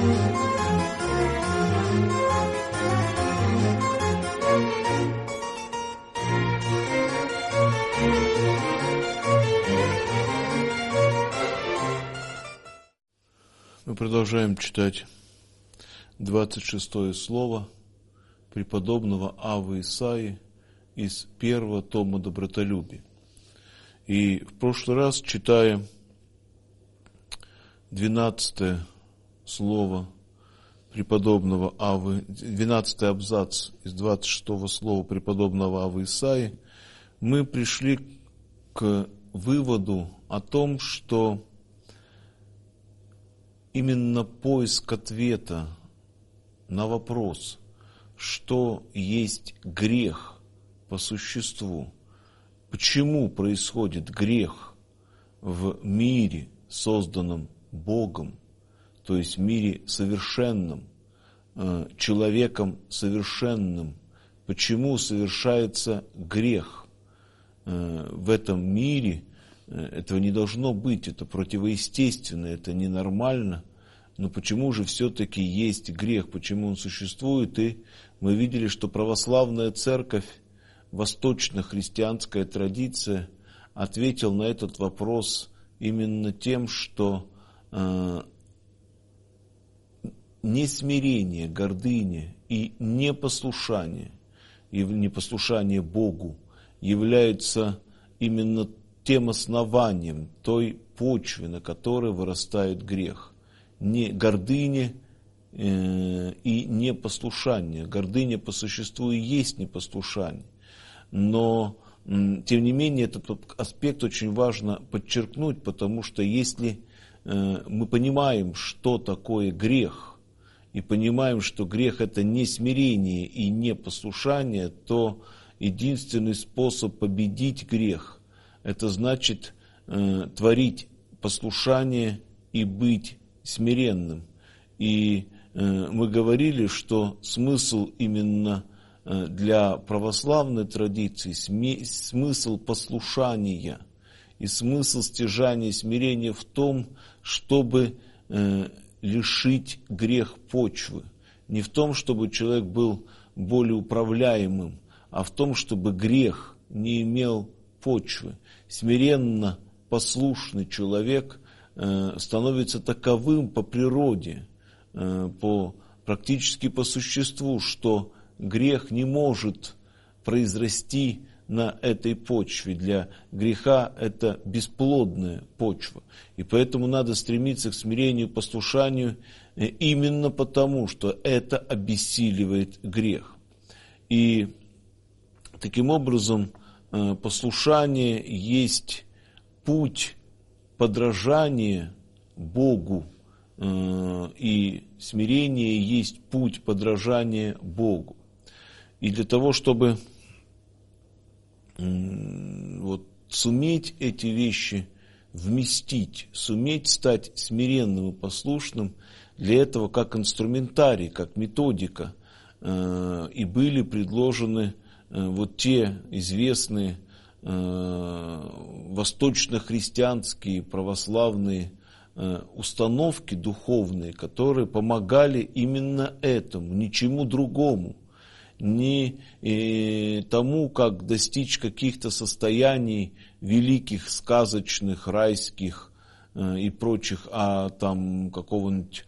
Мы продолжаем читать 26 слово преподобного Аввы Исаии из первого тома «Добротолюбие». И в прошлый раз, читая 12 слово преподобного Аввы, 12 абзац из 26 слова преподобного Аввы Исаии, мы пришли к выводу о том, что именно поиск ответа на вопрос, что есть грех по существу, почему происходит грех в мире, созданном Богом, то есть в мире совершенном, человеком совершенным, почему совершается грех в этом мире. Этого не должно быть, это противоестественно, это ненормально. Но почему же все-таки есть грех, почему он существует? И мы видели, что православная церковь, восточно-христианская традиция, ответила на этот вопрос именно тем, что несмирение, гордыня и непослушание Богу являются именно тем основанием, той почвы, на которой вырастает грех. Не гордыня и непослушание. Гордыня по существу и есть непослушание. Но, тем не менее, этот аспект очень важно подчеркнуть, потому что если мы понимаем, что такое грех, и понимаем, что грех – это не смирение и не послушание, то единственный способ победить грех – это значит творить послушание и быть смиренным. И мы говорили, что смысл именно для православной традиции, смысл послушания и смысл стяжания смирения в том, чтобы лишить грех почвы. Не в том, чтобы человек был более управляемым, а в том, чтобы грех не имел почвы. Смиренно послушный человек становится таковым по природе, практически по существу, что грех не может произрасти на этой почве. Для греха это бесплодная почва. И поэтому надо стремиться к смирению, послушанию именно потому, что это обессиливает грех. И таким образом послушание есть путь подражания Богу, и смирение есть путь подражания Богу. И для того, чтобы суметь эти вещи вместить, суметь стать смиренным и послушным, для этого как инструментарий, как методика и были предложены те известные восточно-христианские православные установки духовные, которые помогали именно этому, ничему другому, не тому, как достичь каких-то состояний великих, сказочных, райских и прочих, а там какого-нибудь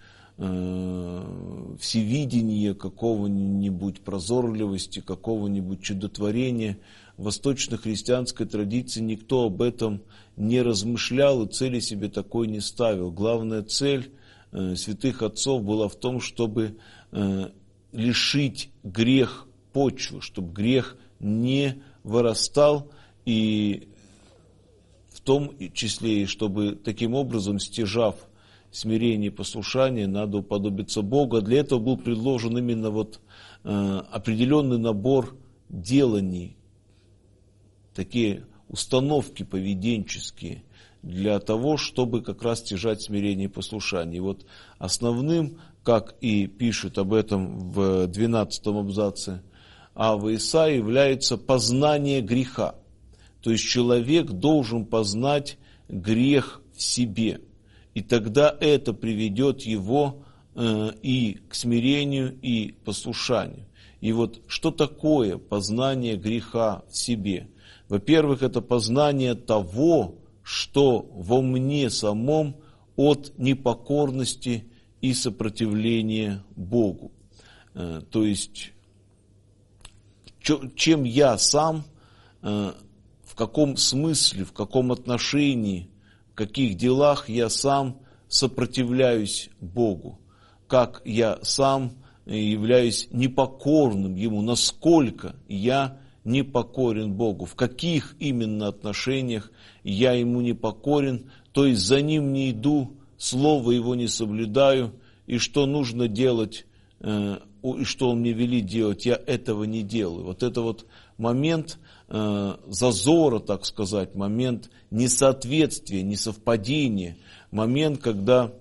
всевидения, какого-нибудь прозорливости, какого-нибудь чудотворения. В восточно-христианской традиции никто об этом не размышлял и цели себе такой не ставил. Главная цель святых отцов была в том, чтобы лишить грех почвы, чтобы грех не вырастал, и в том числе, чтобы таким образом, стяжав смирение и послушание, надо уподобиться Богу. А для этого был предложен именно определенный набор деланий, такие установки поведенческие, для того, чтобы как раз стяжать смирение и послушание. И основным, как и пишет об этом в 12 абзаце Аввы Исаии, является познание греха. То есть человек должен познать грех в себе. И тогда это приведет его и к смирению, и послушанию. И вот что такое познание греха в себе? Во-первых, это познание того, что во мне самом от непокорности и сопротивления Богу. То есть, чем я сам, в каком смысле, в каком отношении, в каких делах я сам сопротивляюсь Богу, как я сам являюсь непокорным Ему, насколько я непокорен Богу, в каких именно отношениях я Ему непокорен, то есть за Ним не иду, Слово Его не соблюдаю, и что нужно делать, и что Он мне велит делать, я этого не делаю. Вот это вот момент зазора, так сказать, момент несоответствия, несовпадения, момент, когда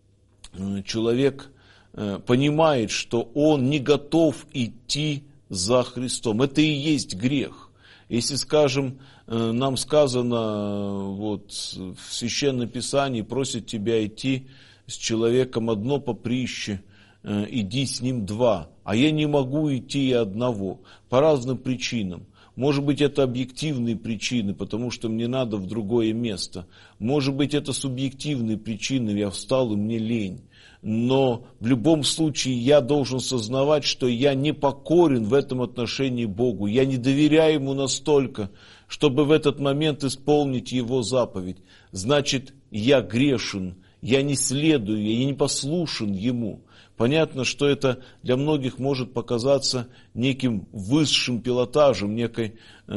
человек понимает, что он не готов идти за Христом. Это и есть грех. Если, скажем, нам сказано вот, в Священном Писании, просит тебя идти с человеком одно поприще, иди с ним два, а я не могу идти и одного, по разным причинам. Может быть, это объективные причины, потому что мне надо в другое место. Может быть, это субъективные причины, я встал и мне лень. Но в любом случае я должен сознавать, что я не покорен в этом отношении Богу. Я не доверяю Ему настолько, чтобы в этот момент исполнить Его заповедь. Значит, я грешен, я не следую, я не послушен Ему. Понятно, что это для многих может показаться неким высшим пилотажем, некой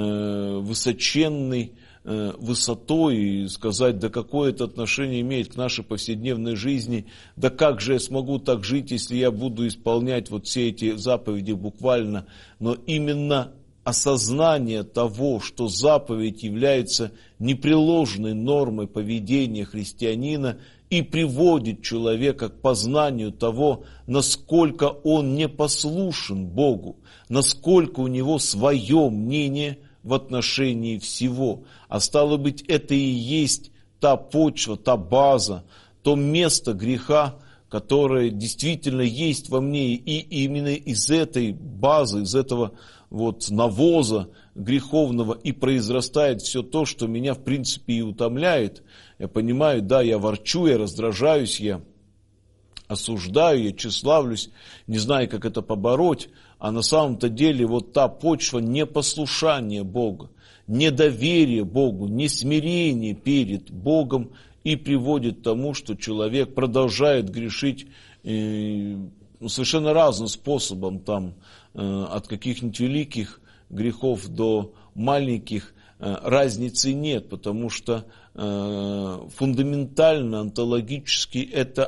высоченной высотой, и сказать, да какое это отношение имеет к нашей повседневной жизни, да как же я смогу так жить, если я буду исполнять вот все эти заповеди буквально. Но именно осознание того, что заповедь является непреложной нормой поведения христианина, и приводит человека к познанию того, насколько он непослушен Богу, насколько у него свое мнение в отношении всего. А стало быть, это и есть та почва, та база, то место греха, которое действительно есть во мне. И именно из этой базы, из этого вот навоза греховного и произрастает все то, что меня в принципе и утомляет. Я понимаю, да, я ворчу, я раздражаюсь, я осуждаю, я тщеславлюсь, не знаю, как это побороть, а на самом-то деле вот та почва непослушания Бога, недоверие Богу, несмирение перед Богом и приводит к тому, что человек продолжает грешить совершенно разным способом, там, от каких-нибудь великих грехов до маленьких, разницы нет, потому что фундаментально, онтологически это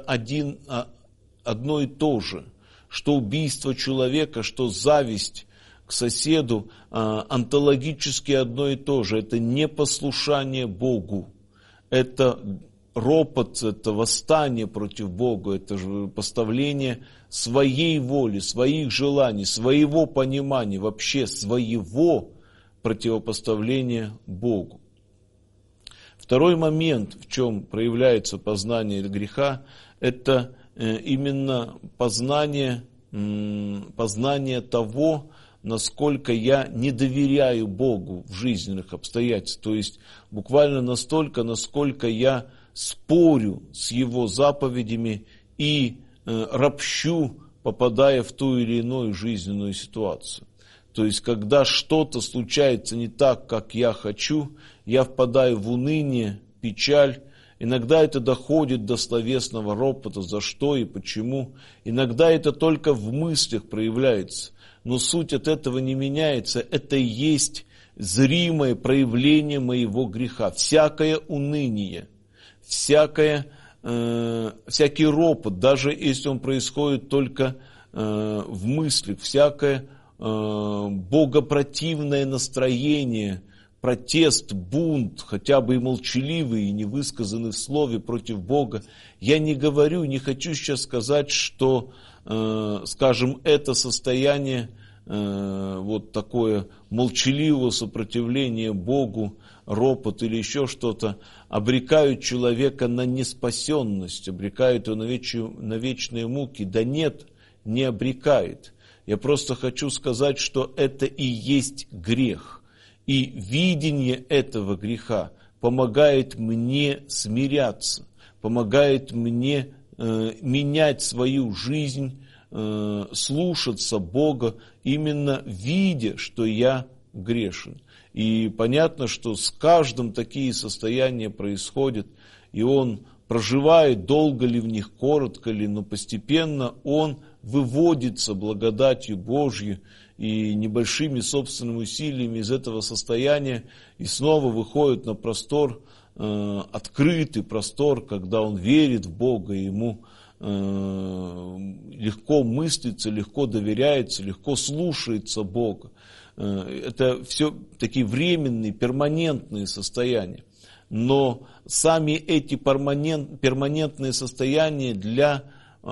одно и то же. Что убийство человека, что зависть к соседу, онтологически одно и то же. Это непослушание Богу, это ропот, это восстание против Бога, это же поставление своей воли, своих желаний, своего понимания, вообще своего противопоставления Богу. Второй момент, в чем проявляется познание греха, это именно познание того, насколько я не доверяю Богу в жизненных обстоятельствах. То есть буквально настолько, насколько я спорю с Его заповедями и ропщу, попадая в ту или иную жизненную ситуацию. То есть, когда что-то случается не так, как я хочу, я впадаю в уныние, печаль. Иногда это доходит до словесного ропота, за что и почему. Иногда это только в мыслях проявляется. Но суть от этого не меняется. Это и есть зримое проявление моего греха. Всякое уныние, всякий ропот, даже если он происходит только в мыслях, всякое богопротивное настроение, протест, бунт, хотя бы и молчаливый, и невысказанный в слове против Бога. Я не говорю, не хочу сейчас сказать, что, скажем, это состояние, вот такое молчаливого сопротивления Богу, ропот или еще что-то, обрекают человека на неспасенность, обрекают его на вечные муки. Да нет, не обрекает. Я просто хочу сказать, что это и есть грех. И видение этого греха помогает мне смиряться, помогает мне менять свою жизнь, слушаться Бога, именно видя, что я грешен. И понятно, что с каждым такие состояния происходят, и он проживает, долго ли в них, коротко ли, но постепенно он выводится благодатью Божьей и небольшими собственными усилиями из этого состояния и снова выходит на простор, открытый простор, когда он верит в Бога, и ему легко мыслится, легко доверяется, легко слушается Бога. Это все такие временные, перманентные состояния. Но сами эти перманентные состояния для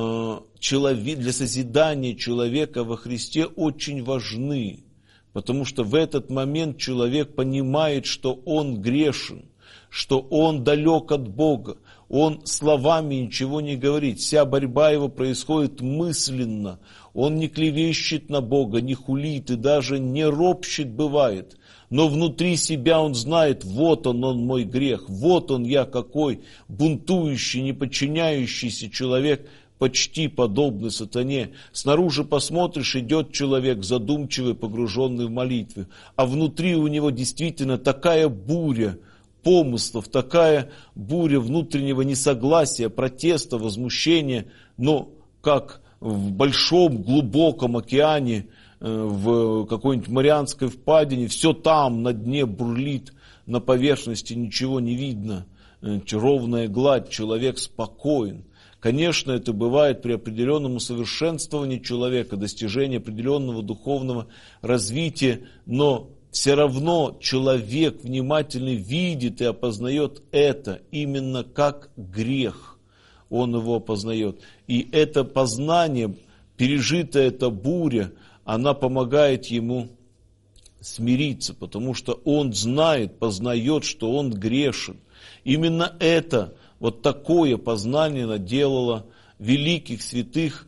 созидания человека во Христе очень важны. Потому что в этот момент человек понимает, что он грешен, что он далек от Бога. Он словами ничего не говорит. Вся борьба его происходит мысленно. Он не клевещет на Бога, не хулит и даже не ропщет бывает. Но внутри себя он знает, вот он мой грех, вот он я какой, бунтующий, не подчиняющийся человек, почти подобный сатане. Снаружи посмотришь, идет человек задумчивый, погруженный в молитву. А внутри у него действительно такая буря помыслов, такая буря внутреннего несогласия, протеста, возмущения, но как в большом глубоком океане, в какой-нибудь Марианской впадине, все там на дне бурлит, на поверхности ничего не видно, ровная гладь, человек спокоен. Конечно, это бывает при определенном усовершенствовании человека, достижении определенного духовного развития, но все равно человек внимательно видит и опознает это именно как грех. Он его опознает. И это познание, пережитая эта буря, она помогает ему смириться, потому что он знает, познает, что он грешен. Именно это, вот такое познание наделало великих святых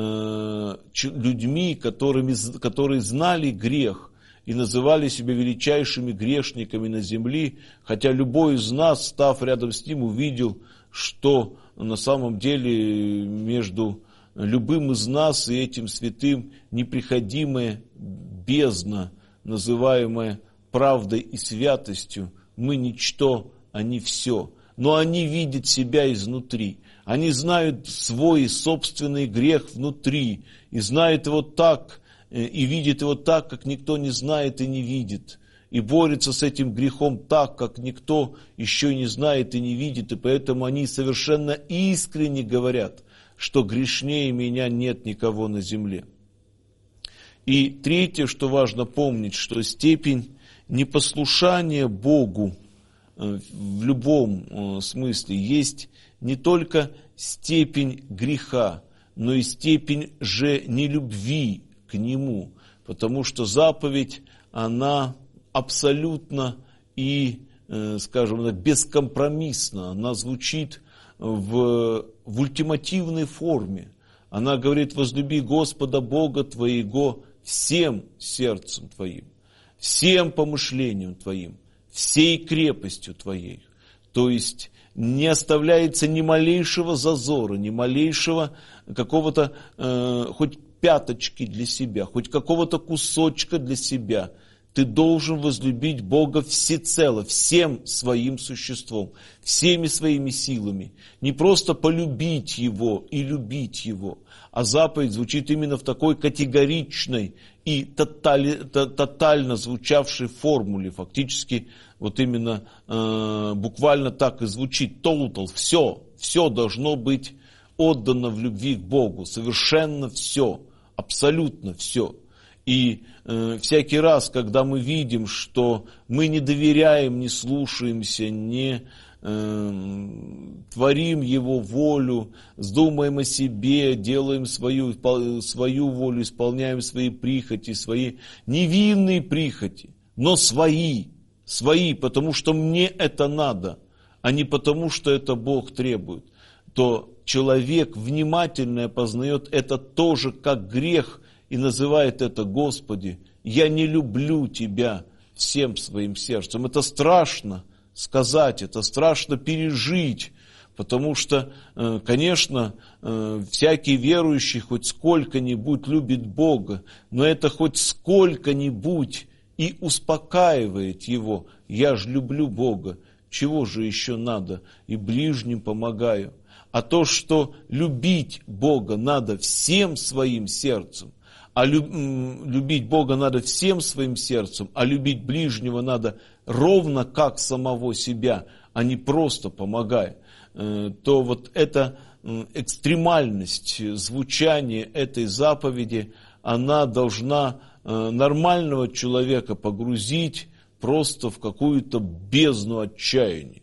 людьми, которые знали грех и называли себя величайшими грешниками на земле, хотя любой из нас, став рядом с ним, увидел, что на самом деле между любым из нас и этим святым неприходимая бездна, называемая правдой и святостью. Мы ничто, они все. Но они видят себя изнутри. Они знают свой собственный грех внутри. И знают его так, и видят его так, как никто не знает и не видит. И борются с этим грехом так, как никто еще не знает и не видит. И поэтому они совершенно искренне говорят, что грешнее меня нет никого на земле. И третье, что важно помнить, что степень непослушания Богу в любом смысле есть не только степень греха, но и степень же нелюбви к Нему. Потому что заповедь, она абсолютно и, скажем так, бескомпромиссно. Она звучит в ультимативной форме. Она говорит: возлюби Господа Бога твоего всем сердцем твоим, всем помышлением твоим, всей крепостью твоей. То есть не оставляется ни малейшего зазора, ни малейшего какого-то хоть пяточки для себя, хоть какого-то кусочка для себя. Ты должен возлюбить Бога всецело, всем своим существом, всеми своими силами. Не просто полюбить Его и любить Его, а заповедь звучит именно в такой категоричной и тотально звучавшей формуле. Фактически вот именно буквально так и звучит. Total, все должно быть отдано в любви к Богу. Совершенно все, абсолютно все. И всякий раз, когда мы видим, что мы не доверяем, не слушаемся, не творим Его волю, думаем о себе, делаем свою волю, исполняем свои прихоти, свои невинные прихоти, но свои свои, потому что мне это надо, а не потому, что это Бог требует, то человек внимательно познает это тоже как грех и называет это: Господи, я не люблю Тебя всем своим сердцем. Это страшно сказать, это страшно пережить, потому что, конечно, всякий верующий хоть сколько-нибудь любит Бога, но это хоть сколько-нибудь и успокаивает его. Я же люблю Бога, чего же еще надо? И ближним помогаю. А то, что любить Бога надо всем своим сердцем, а любить Бога надо всем своим сердцем, а любить ближнего надо ровно как самого себя, а не просто помогая, то вот эта экстремальность звучания этой заповеди, она должна нормального человека погрузить просто в какую-то бездну отчаяния.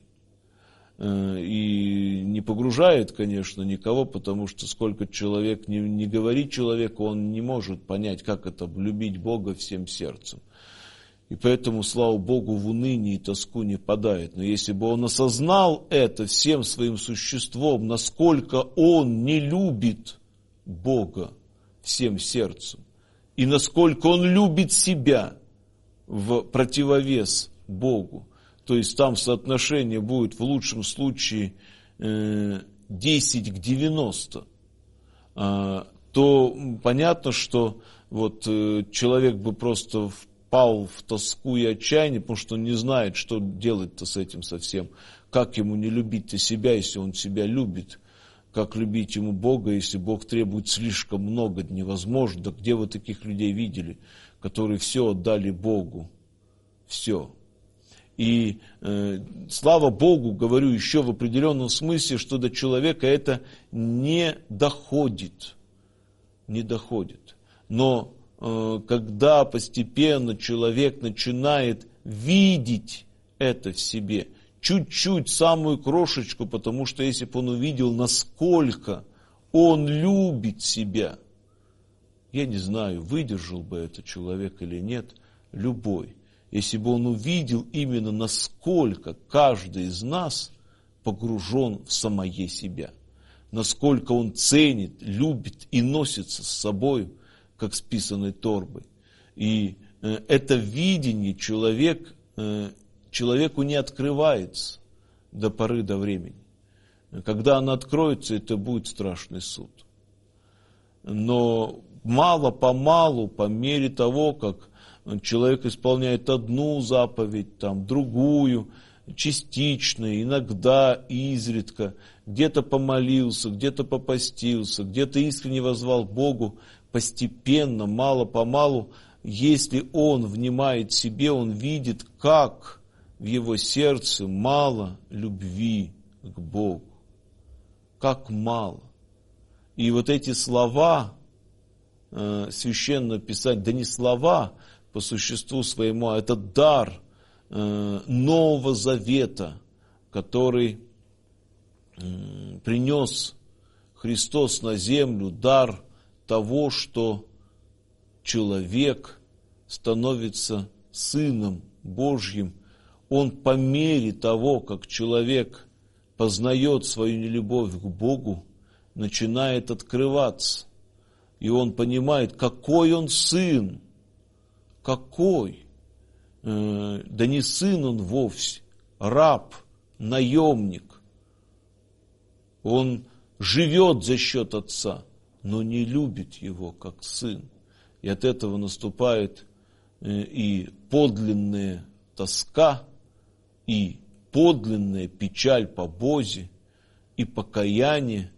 И не погружает, конечно, никого, потому что сколько человек не говорит человеку, он не может понять, как это любить Бога всем сердцем. И поэтому, слава Богу, в уныние и тоску не падает. Но если бы он осознал это всем своим существом, насколько он не любит Бога всем сердцем, и насколько он любит себя в противовес Богу, то есть там соотношение будет в лучшем случае 10 к 90, то понятно, что вот человек бы просто впал в тоску и отчаяние, потому что он не знает, что делать-то с этим совсем. Как ему не любить-то себя, если он себя любит? Как любить ему Бога, если Бог требует слишком много, невозможно? Да где вы таких людей видели, которые все отдали Богу? Все. И слава Богу, говорю еще в определенном смысле, что до человека это не доходит. Не доходит. Но когда постепенно человек начинает видеть это в себе, чуть-чуть, самую крошечку, потому что если бы он увидел, насколько он любит себя, я не знаю, выдержал бы это человек или нет, любой. Если бы он увидел именно, насколько каждый из нас погружен в самое себя, насколько он ценит, любит и носится с собой, как с писаной торбой. И это видение человеку не открывается до поры до времени. Когда оно откроется, это будет страшный суд. Но мало-помалу, по мере того, как человек исполняет одну заповедь, там, другую, частично, иногда, изредка, где-то помолился, где-то попостился, где-то искренне воззвал к Богу, постепенно, мало-помалу, если он внимает себе, он видит, как в его сердце мало любви к Богу. Как мало. И вот эти слова Священного Писания, да не слова по существу своему, а это дар Нового Завета, который принес Христос на землю, дар того, что человек становится Сыном Божьим. Он по мере того, как человек познает свою нелюбовь к Богу, начинает открываться. И он понимает, какой он сын. Какой? Да не сын он вовсе, раб, наемник. Он живет за счет отца, но не любит его как сын. И от этого наступает и подлинная тоска, и подлинная печаль по Бозе, и покаяние.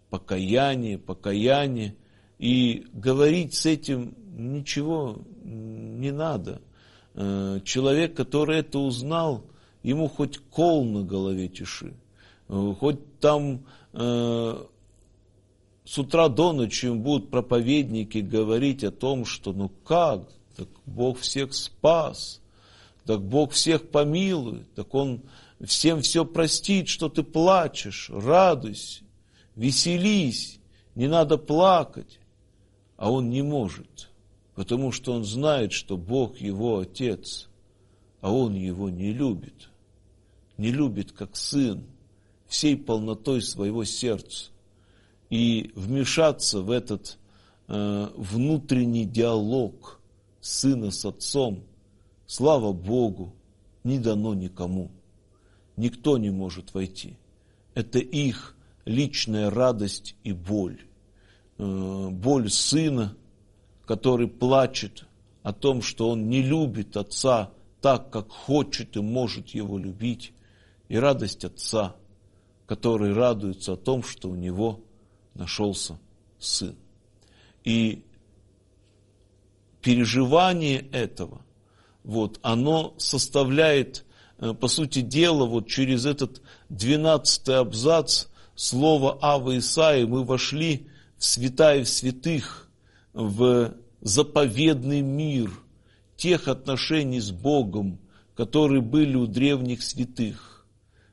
И говорить с этим ничего не надо. Человек, который это узнал, ему хоть кол на голове тиши, хоть там с утра до ночи будут проповедники говорить о том, что ну как, так Бог всех спас, так Бог всех помилует, так Он всем все простит, что ты плачешь, радуйся, веселись, не надо плакать. А он не может, потому что он знает, что Бог его Отец, а он его не любит как сын, всей полнотой своего сердца. И вмешаться в этот внутренний диалог сына с отцом, слава Богу, не дано никому. Никто не может войти. Это их личная радость и боль. Боль сына, который плачет о том, что он не любит отца так, как хочет и может его любить. И радость отца, который радуется о том, что у него нашелся сын. И переживание этого, оно составляет, по сути дела, через этот 12-й абзац слова Авва Исаии мы вошли в святая святых, в заповедный мир тех отношений с Богом, которые были у древних святых.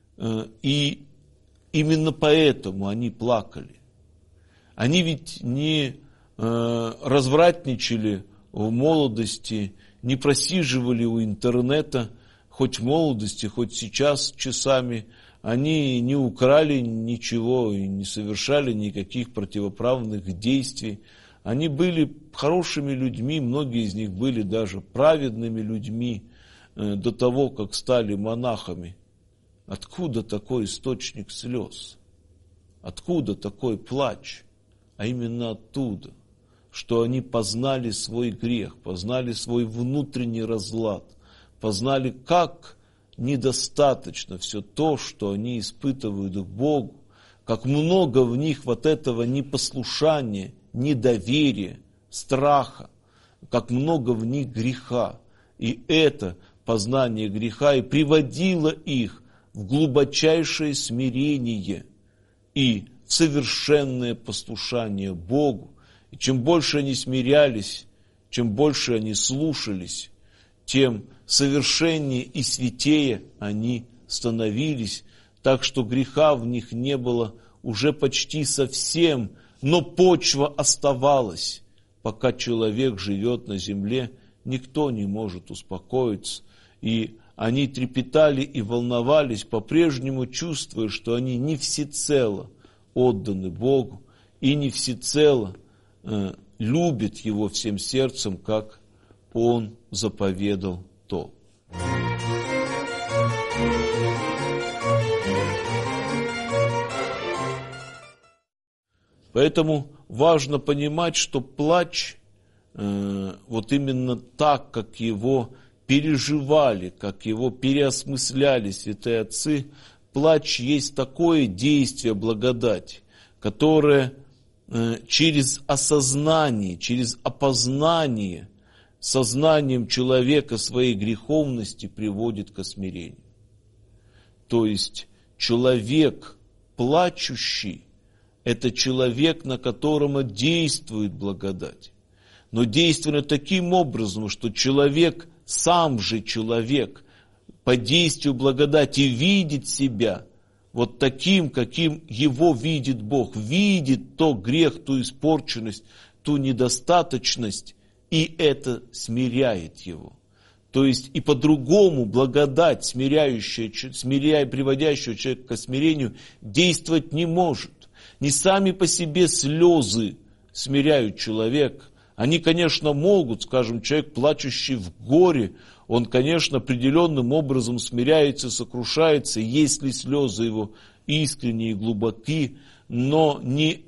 И именно поэтому они плакали. Они ведь не развратничали в молодости, не просиживали у интернета, хоть в молодости, хоть сейчас часами. Они не украли ничего и не совершали никаких противоправных действий. Они были хорошими людьми, многие из них были даже праведными людьми до того, как стали монахами. Откуда такой источник слез? Откуда такой плач? А именно оттуда, что они познали свой грех, познали свой внутренний разлад, познали, как недостаточно все то, что они испытывают к Богу, как много в них этого непослушания, недоверия, страха, как много в них греха. И это познание греха и приводило их в глубочайшее смирение и в совершенное послушание Богу. И чем больше они смирялись, чем больше они слушались, тем совершеннее и святее они становились, так что греха в них не было уже почти совсем, но почва оставалась. Пока человек живет на земле, никто не может успокоиться, и они трепетали и волновались, по-прежнему чувствуя, что они не всецело отданы Богу и не всецело любят Его всем сердцем, как Он заповедал то. Поэтому важно понимать, что плач, именно так, как его переживали, как его переосмысляли святые отцы, плач есть такое действие благодати, которое через осознание, через опознание сознанием человека своей греховности приводит к смирению. То есть человек плачущий – это человек, на котором действует благодать. Но действует таким образом, что человек, сам же человек, по действию благодати видит себя таким, каким его видит Бог, видит то грех, ту испорченность, ту недостаточность, и это смиряет его. То есть и по-другому благодать, приводящая человека к смирению, действовать не может. Не сами по себе слезы смиряют человека. Они, конечно, могут, скажем, человек, плачущий в горе, он, конечно, определенным образом смиряется, сокрушается, если слезы его искренние и глубоки, но не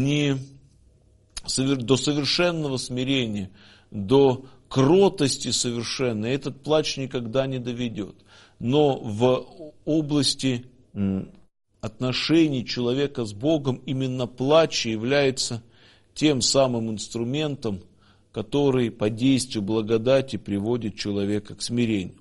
до совершенного смирения, до кротости совершенной этот плач никогда не доведет. Но в области отношений человека с Богом именно плач является тем самым инструментом, который по действию благодати приводит человека к смирению.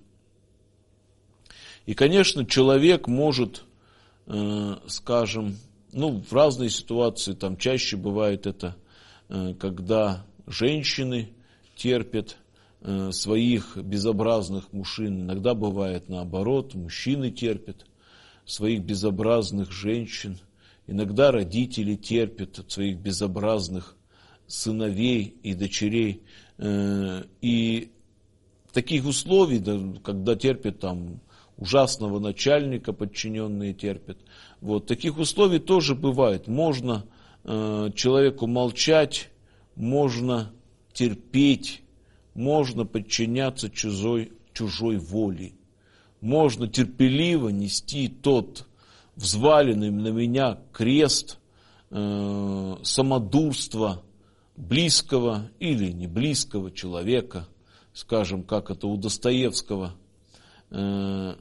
И, конечно, человек может, скажем, в разные ситуации, чаще бывает это, когда женщины терпят своих безобразных мужчин, иногда бывает наоборот, мужчины терпят своих безобразных женщин, иногда родители терпят от своих безобразных сыновей и дочерей. И таких условий, да, когда терпят там ужасного начальника, подчиненные терпят, вот, таких условий тоже бывает. Можно человеку молчать, можно терпеть, можно подчиняться чужой воле. Можно терпеливо нести тот взваленный на меня крест самодурства близкого или не близкого человека, скажем, как это у Достоевского в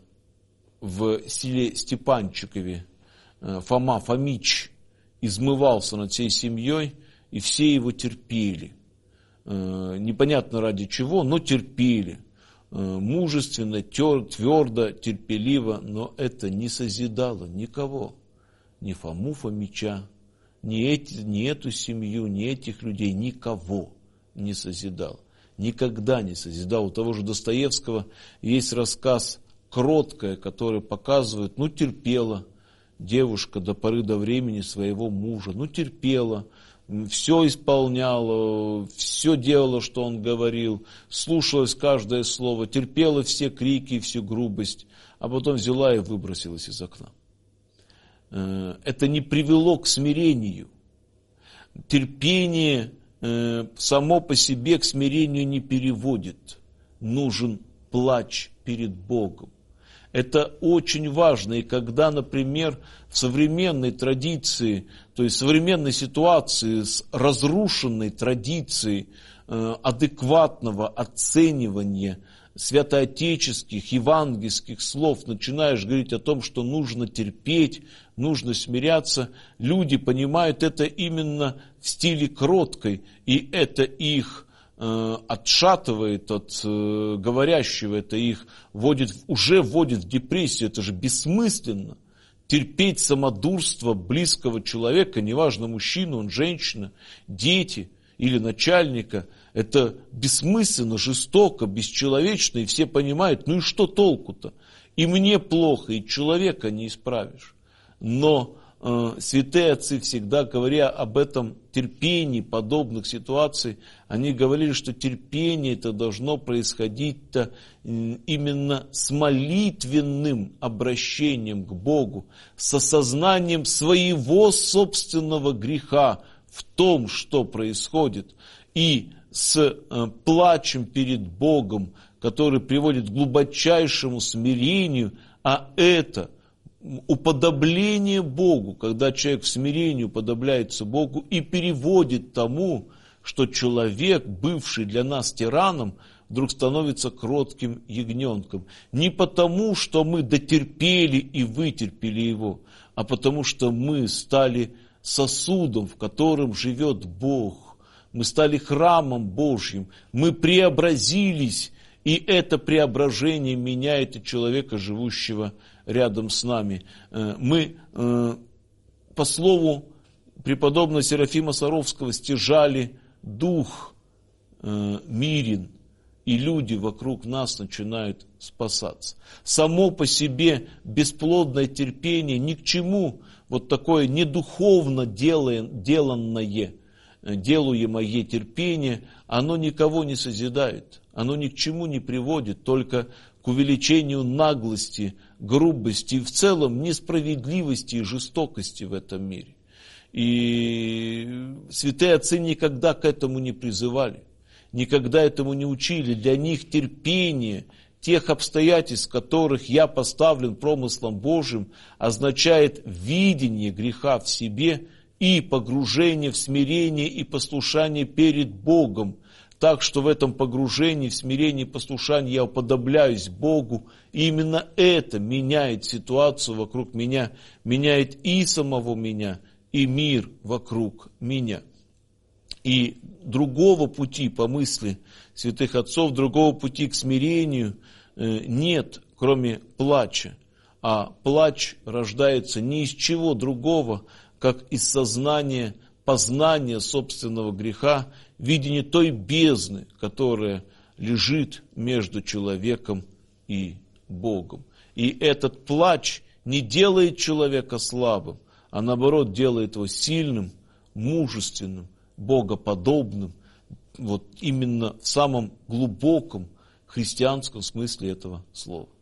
селе Степанчикове Фома Фомич измывался над всей семьей, и все его терпели. Непонятно ради чего, но терпели. Мужественно, твердо, терпеливо, но это не созидало никого. Ни Фому Фомича, ни эту семью, ни этих людей, никого не созидало. Никогда не созидал. У того же Достоевского есть рассказ «Кроткая», который показывает, терпела девушка до поры до времени своего мужа, терпела, все исполняла, все делала, что он говорил, слушалась каждое слово, терпела все крики и всю грубость, а потом взяла и выбросилась из окна. Это не привело к смирению. Терпение само по себе к смирению не переводит. Нужен плач перед Богом. Это очень важно. И когда, например, в современной традиции, то есть в современной ситуации с разрушенной традицией адекватного оценивания святоотеческих, евангельских слов, начинаешь говорить о том, что нужно терпеть, нужно смиряться, люди понимают это именно в стиле кроткой, и это их отшатывает от говорящего, это их уже вводит в депрессию, это же бессмысленно. Терпеть самодурство близкого человека, неважно, мужчина, он женщина, дети или начальника, это бессмысленно, жестоко, бесчеловечно, и все понимают, и что толку-то? И мне плохо, и человека не исправишь. Но святые отцы, всегда говоря об этом терпении подобных ситуаций, они говорили, что терпение это должно происходить-то именно с молитвенным обращением к Богу, с осознанием своего собственного греха в том, что происходит, и с плачем перед Богом, который приводит к глубочайшему смирению, а это уподобление Богу, когда человек в смирении уподобляется Богу и переводит тому, что человек, бывший для нас тираном, вдруг становится кротким ягненком. Не потому, что мы дотерпели и вытерпели его, а потому, что мы стали сосудом, в котором живет Бог. Мы стали храмом Божьим, мы преобразились, и это преображение меняет и человека, живущего рядом с нами. Мы, по слову преподобного Серафима Саровского, стяжали дух мирен, и люди вокруг нас начинают спасаться. Само по себе бесплодное терпение ни к чему, вот такое недуховно делаемое терпение, оно никого не созидает, оно ни к чему не приводит, только к увеличению наглости, грубости и в целом несправедливости и жестокости в этом мире. И святые отцы никогда к этому не призывали, никогда этому не учили. Для них терпение тех обстоятельств, в которых я поставлен промыслом Божьим, означает видение греха в себе и погружение в смирение и послушание перед Богом, так что в этом погружении, в смирении и послушании я уподобляюсь Богу, и именно это меняет ситуацию вокруг меня, меняет и самого меня, и мир вокруг меня. И другого пути, по мысли святых отцов, другого пути к смирению нет, кроме плача. А плач рождается ни из чего другого, как из сознания, познания собственного греха, видения той бездны, которая лежит между человеком и Богом. И этот плач не делает человека слабым, а наоборот делает его сильным, мужественным, богоподобным, вот именно в самом глубоком христианском смысле этого слова.